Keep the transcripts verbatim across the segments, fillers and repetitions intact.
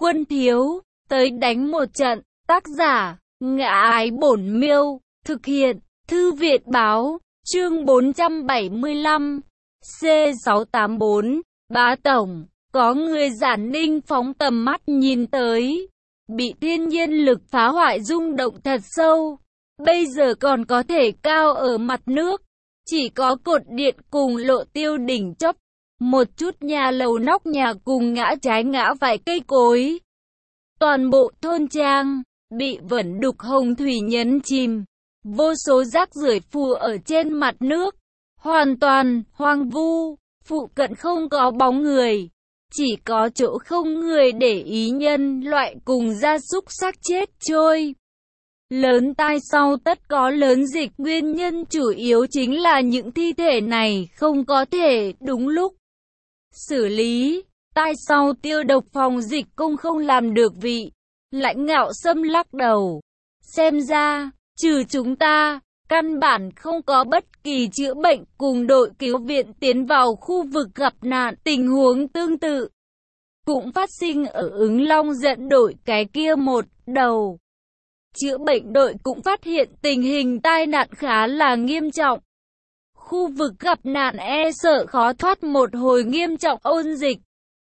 Quân thiếu, tới đánh một trận. Tác giả, Ngã Ái Bổn Miêu. Thực hiện, Thư viện báo. Chương bốn trăm bảy mươi lăm. C sáu tám bốn. Bá tổng, có người Giản Ninh phóng tầm mắt nhìn tới. Bị thiên nhiên lực phá hoại rung động thật sâu. Bây giờ còn có thể cao ở mặt nước. Chỉ có cột điện cùng lộ tiêu đỉnh chóp. Một chút nhà lầu nóc nhà cùng ngã trái ngã phải cây cối. Toàn bộ thôn trang bị vẩn đục hồng thủy nhấn chìm. Vô số rác rưởi phù ở trên mặt nước. Hoàn toàn hoang vu. Phụ cận không có bóng người. Chỉ có chỗ không người để ý nhân loại cùng gia súc xác chết trôi. Lớn tai sau tất có lớn dịch, nguyên nhân chủ yếu chính là những thi thể này không có thể đúng lúc xử lý. Tai sau tiêu độc phòng dịch công không làm được vị. Lãnh Ngạo Sâm lắc đầu. Xem ra, trừ chúng ta, căn bản không có bất kỳ chữa bệnh cùng đội cứu viện tiến vào khu vực gặp nạn. Tình huống tương tự cũng phát sinh ở Ứng Long dẫn đội cái kia một đầu. Chữa bệnh đội cũng phát hiện tình hình tai nạn khá là nghiêm trọng. Khu vực gặp nạn e sợ khó thoát một hồi nghiêm trọng ôn dịch.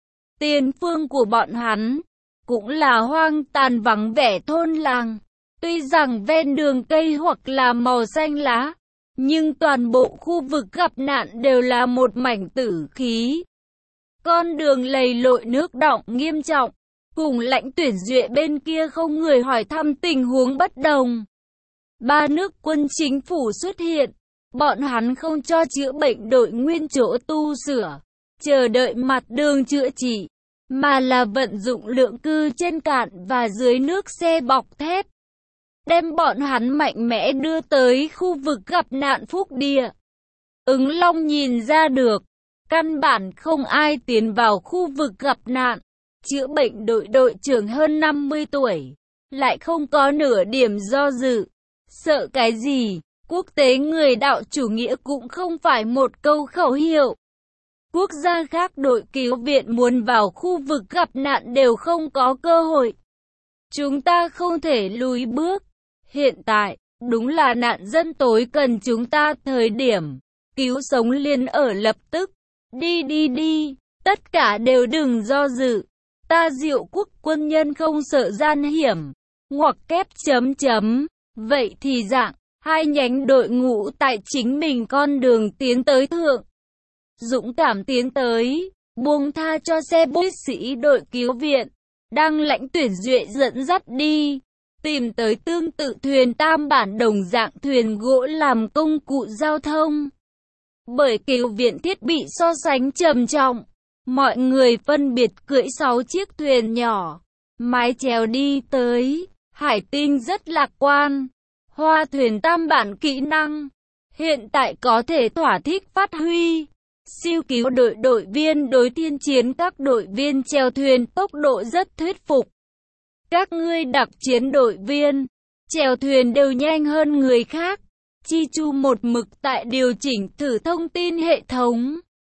Tiền phương của bọn hắn cũng là hoang tàn vắng vẻ thôn làng. Tuy rằng ven đường cây hoặc là màu xanh lá, nhưng toàn bộ khu vực gặp nạn đều là một mảnh tử khí. Con đường lầy lội nước đọng nghiêm trọng. Cùng Lãnh Tuyển Duệ bên kia không người hỏi thăm tình huống bất đồng. Ba nước quân chính phủ xuất hiện. Bọn hắn không cho chữa bệnh đội nguyên chỗ tu sửa, chờ đợi mặt đường chữa trị, mà là vận dụng lượng cư trên cạn và dưới nước xe bọc thép. Đem bọn hắn mạnh mẽ đưa tới khu vực gặp nạn Phúc Địa. Ứng Long nhìn ra được, căn bản không ai tiến vào khu vực gặp nạn. Chữa bệnh đội đội trưởng hơn năm mươi tuổi, lại không có nửa điểm do dự. Sợ cái gì? Quốc tế người đạo chủ nghĩa cũng không phải một câu khẩu hiệu. Quốc gia khác đội cứu viện muốn vào khu vực gặp nạn đều không có cơ hội. Chúng ta không thể lùi bước. Hiện tại, đúng là nạn dân tối cần chúng ta thời điểm. Cứu sống liền ở lập tức. Đi đi đi, tất cả đều đừng do dự. Ta Diệu quốc quân nhân không sợ gian hiểm. Ngoặc kép chấm chấm. Vậy thì dạng, hai nhánh đội ngũ tại chính mình con đường tiến tới thượng. Dũng cảm tiến tới, buông tha cho xe binh sĩ đội cứu viện. Đang Lãnh Tuyển Duệ dẫn dắt đi. Tìm tới tương tự thuyền tam bản đồng dạng thuyền gỗ làm công cụ giao thông. Bởi cứu viện thiết bị so sánh trầm trọng. Mọi người phân biệt cưỡi sáu chiếc thuyền nhỏ, mái chèo đi tới. Hải Tinh rất lạc quan. Hoa thuyền tam bản kỹ năng, hiện tại có thể thỏa thích phát huy. Siêu cứu đội đội viên đối thiên chiến các đội viên chèo thuyền tốc độ rất thuyết phục. Các ngươi đặc chiến đội viên, chèo thuyền đều nhanh hơn người khác. Chi Chu một mực tại điều chỉnh thử thông tin hệ thống.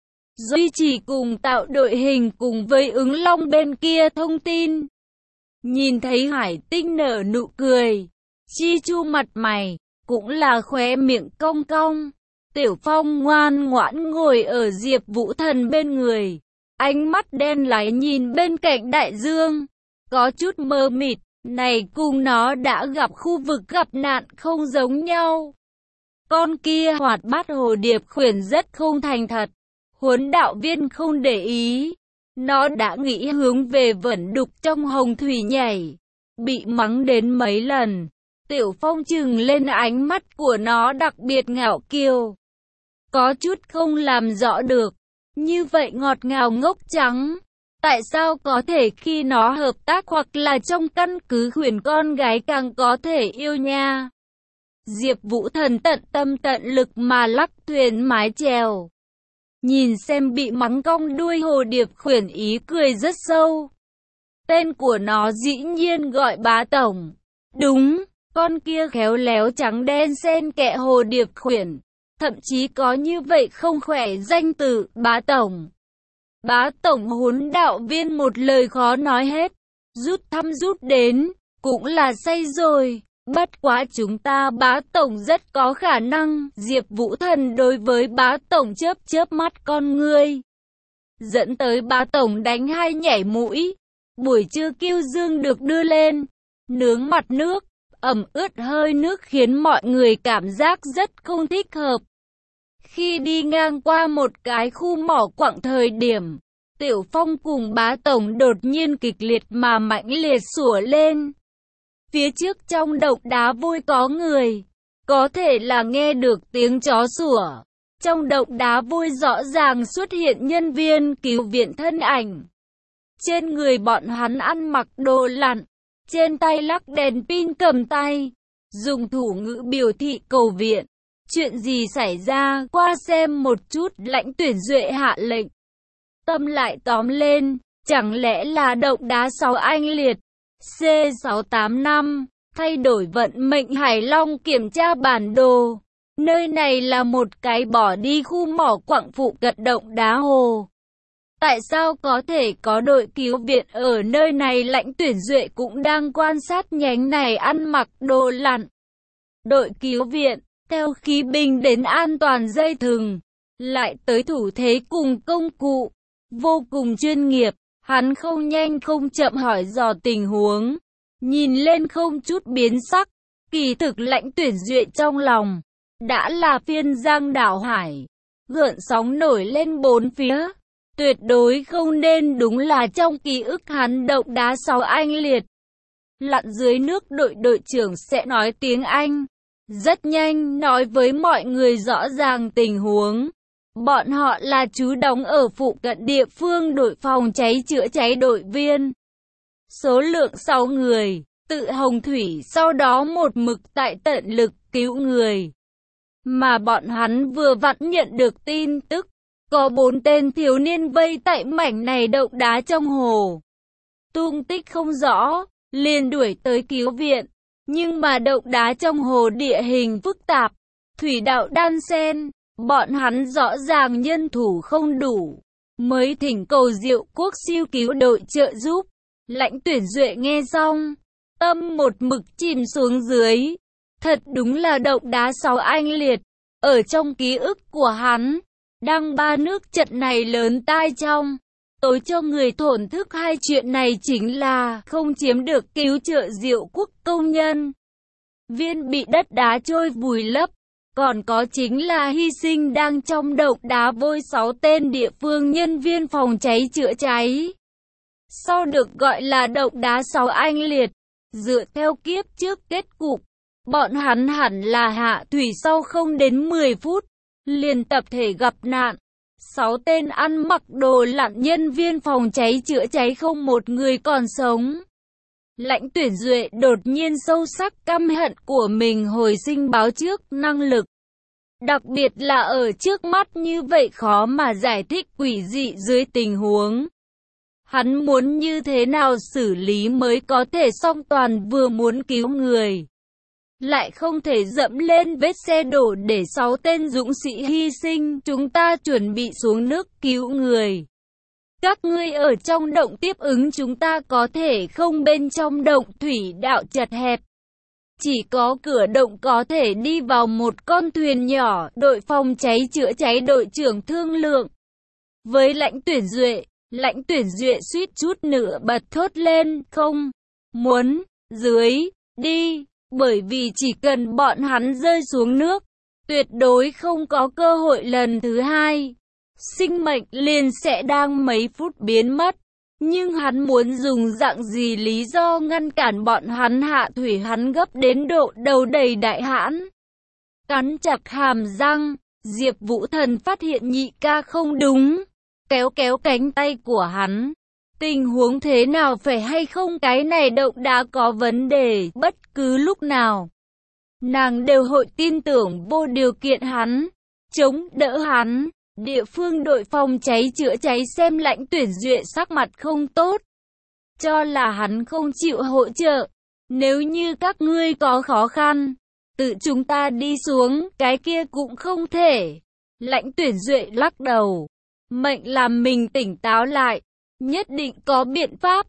Duy trì cùng tạo đội hình cùng với Ứng Long bên kia thông tin. Nhìn thấy Hải Tinh nở nụ cười. Chi Chu mặt mày, cũng là khóe miệng cong cong. Tiểu Phong ngoan ngoãn ngồi ở Diệp Vũ Thần bên người. Ánh mắt đen láy nhìn bên cạnh đại dương. Có chút mơ mịt, này cùng nó đã gặp khu vực gặp nạn không giống nhau. Con kia hoạt bát hồ điệp khuyển rất không thành thật. Huấn đạo viên không để ý. Nó đã nghĩ hướng về vẩn đục trong hồng thủy nhảy. Bị mắng đến mấy lần. Tiểu Phong trừng lên ánh mắt của nó đặc biệt ngạo kiêu. Có chút không làm rõ được. Như vậy ngọt ngào ngốc trắng. Tại sao có thể khi nó hợp tác hoặc là trong căn cứ khuyển con gái càng có thể yêu nha. Diệp Vũ Thần tận tâm tận lực mà lắc thuyền mái chèo. Nhìn xem bị mắng cong đuôi hồ điệp khuyển ý cười rất sâu. Tên của nó dĩ nhiên gọi Bá Tổng. Đúng. Con kia khéo léo trắng đen xen kẽ hồ điệp khuyển. Thậm chí có như vậy không khỏe danh từ Bá Tổng. Bá Tổng huấn đạo viên một lời khó nói hết. Rút thăm rút đến, cũng là say rồi. Bất quá chúng ta bá tổng rất có khả năng. Diệp Vũ Thần đối với bá tổng chớp chớp mắt con ngươi, dẫn tới bá tổng đánh hai nhảy mũi. Buổi trưa kiêu dương được đưa lên, nướng mặt nước, ẩm ướt hơi nước khiến mọi người cảm giác rất không thích hợp. Khi đi ngang qua một cái khu mỏ quặng thời điểm, Tiểu Phong cùng bá tổng đột nhiên kịch liệt mà mãnh liệt sủa lên. Phía trước trong động đá vôi có người, có thể là nghe được tiếng chó sủa. Trong động đá vôi rõ ràng xuất hiện nhân viên cứu viện thân ảnh. Trên người bọn hắn ăn mặc đồ lặn, trên tay lắc đèn pin cầm tay, dùng thủ ngữ biểu thị cầu viện. Chuyện gì xảy ra, qua xem một chút. Lãnh Tuyển Duệ hạ lệnh. Tâm lại tóm lên, chẳng lẽ là động đá sáu anh liệt C sáu tám năm, thay đổi vận mệnh Hải Long kiểm tra bản đồ. Nơi này là một cái bỏ đi khu mỏ quặng phụ cận động đá hồ. Tại sao có thể có đội cứu viện ở nơi này? Lãnh Tuyển Duệ cũng đang quan sát nhánh này ăn mặc đồ lặn. Đội cứu viện, theo khí binh đến an toàn dây thừng, lại tới thủ thế cùng công cụ, vô cùng chuyên nghiệp. Hắn không nhanh không chậm hỏi dò tình huống, nhìn lên không chút biến sắc. Kỳ thực Lãnh Tuyển Duệ trong lòng đã là phiên giang đảo hải, gợn sóng nổi lên bốn phía. Tuyệt đối không nên, đúng là trong ký ức hắn động đá sáu anh liệt lặn dưới nước. Đội đội trưởng sẽ nói tiếng Anh rất nhanh, nói với mọi người rõ ràng tình huống. Bọn họ là trú đóng ở phụ cận địa phương đội phòng cháy chữa cháy đội viên. Số lượng sáu người, tự Hồng Thủy sau đó một mực tại tận lực cứu người. Mà bọn hắn vừa vặn nhận được tin tức, có bốn tên thiếu niên vây tại mảnh này động đá trong hồ. Tung tích không rõ, liền đuổi tới cứu viện. Nhưng mà động đá trong hồ địa hình phức tạp, thủy đạo đan xen, bọn hắn rõ ràng nhân thủ không đủ, mới thỉnh cầu Diệu Quốc siêu cứu đội trợ giúp. Lãnh Tuyển Duệ nghe xong, tâm một mực chìm xuống dưới. Thật đúng là động đá sáu anh liệt, ở trong ký ức của hắn, đăng ba nước trận này lớn tai trong tối cho người thổn thức. Hai chuyện này chính là không chiếm được cứu trợ Diệu Quốc công nhân viên bị đất đá trôi vùi lấp, còn có chính là hy sinh đang trong động đá vôi sáu tên địa phương nhân viên phòng cháy chữa cháy. Sau được gọi là động đá sáu anh liệt, dựa theo kiếp trước kết cục, bọn hắn hẳn là hạ thủy sau không đến mười phút, liền tập thể gặp nạn. Sáu tên ăn mặc đồ lặn nhân viên phòng cháy chữa cháy không một người còn sống. Lãnh Tuyển Duệ đột nhiên sâu sắc căm hận của mình hồi sinh báo trước năng lực. Đặc biệt là ở trước mắt như vậy khó mà giải thích quỷ dị dưới tình huống. Hắn muốn như thế nào xử lý mới có thể song toàn, vừa muốn cứu người, lại không thể dẫm lên vết xe đổ để sáu tên dũng sĩ hy sinh. Chúng ta chuẩn bị xuống nước cứu người. Các ngươi ở trong động tiếp ứng chúng ta có thể không? Bên trong động thủy đạo chật hẹp, chỉ có cửa động có thể đi vào một con thuyền nhỏ. Đội phòng cháy chữa cháy đội trưởng thương lượng với Lãnh Tuyển Duệ. Lãnh Tuyển Duệ suýt chút nữa bật thốt lên, không muốn dưới đi, bởi vì chỉ cần bọn hắn rơi xuống nước, tuyệt đối không có cơ hội lần thứ hai. Sinh mệnh liền sẽ đang mấy phút biến mất. Nhưng hắn muốn dùng dạng gì lý do ngăn cản bọn hắn hạ thủy? Hắn gấp đến độ đầu đầy đại hãn, cắn chặt hàm răng. Diệp Vũ Thần phát hiện nhị ca không đúng, kéo kéo cánh tay của hắn. Tình huống thế nào, phải hay không cái này động đá có vấn đề, bất cứ lúc nào nàng đều hội tin tưởng vô điều kiện hắn, chống đỡ hắn. Địa phương đội phòng cháy chữa cháy xem Lãnh Tuyển Duệ sắc mặt không tốt, cho là hắn không chịu hỗ trợ. Nếu như các ngươi có khó khăn, tự chúng ta đi xuống, cái kia cũng không thể. Lãnh Tuyển Duệ lắc đầu, mệnh làm mình tỉnh táo lại, nhất định có biện pháp.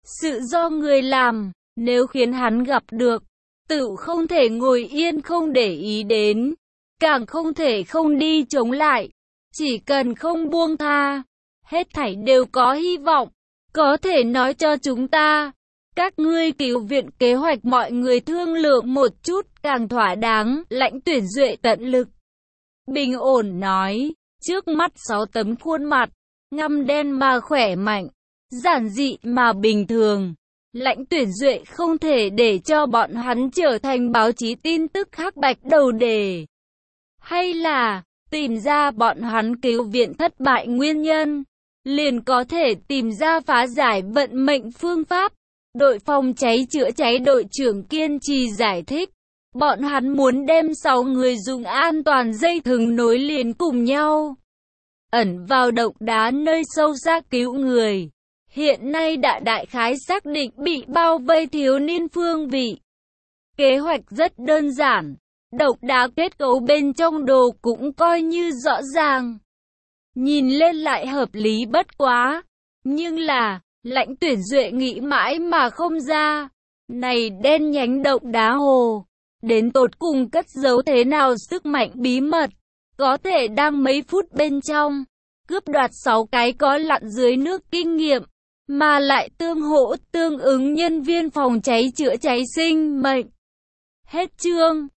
sự do người làm, nếu khiến hắn gặp được, tự không thể ngồi yên không để ý đến, càng không thể không đi chống lại, chỉ cần không buông tha, hết thảy đều có hy vọng, có thể nói cho chúng ta. Các ngươi cứu viện kế hoạch mọi người thương lượng một chút càng thỏa đáng, Lãnh Tuyển Duệ tận lực. Bình ổn nói, trước mắt sáu tấm khuôn mặt, ngăm đen mà khỏe mạnh, giản dị mà bình thường. Lãnh Tuyển Duệ không thể để cho bọn hắn trở thành báo chí tin tức hắc bạch đầu đề. Hay là, tìm ra bọn hắn cứu viện thất bại nguyên nhân, liền có thể tìm ra phá giải vận mệnh phương pháp. Đội phòng cháy chữa cháy đội trưởng kiên trì giải thích, bọn hắn muốn đem sáu người dùng an toàn dây thừng nối liền cùng nhau, ẩn vào động đá nơi sâu xác cứu người. Hiện nay đã đại khái xác định bị bao vây thiếu niên phương vị. Kế hoạch rất đơn giản, động đá kết cấu bên trong đồ cũng coi như rõ ràng. Nhìn lên lại hợp lý bất quá, nhưng là, Lãnh Tuyển Duệ nghĩ mãi mà không ra. Này đen nhánh động đá hồ, đến tột cùng cất giấu thế nào sức mạnh bí mật, có thể đang mấy phút bên trong, cướp đoạt sáu cái có lặn dưới nước kinh nghiệm, mà lại tương hỗ tương ứng nhân viên phòng cháy chữa cháy sinh mệnh. Hết chương.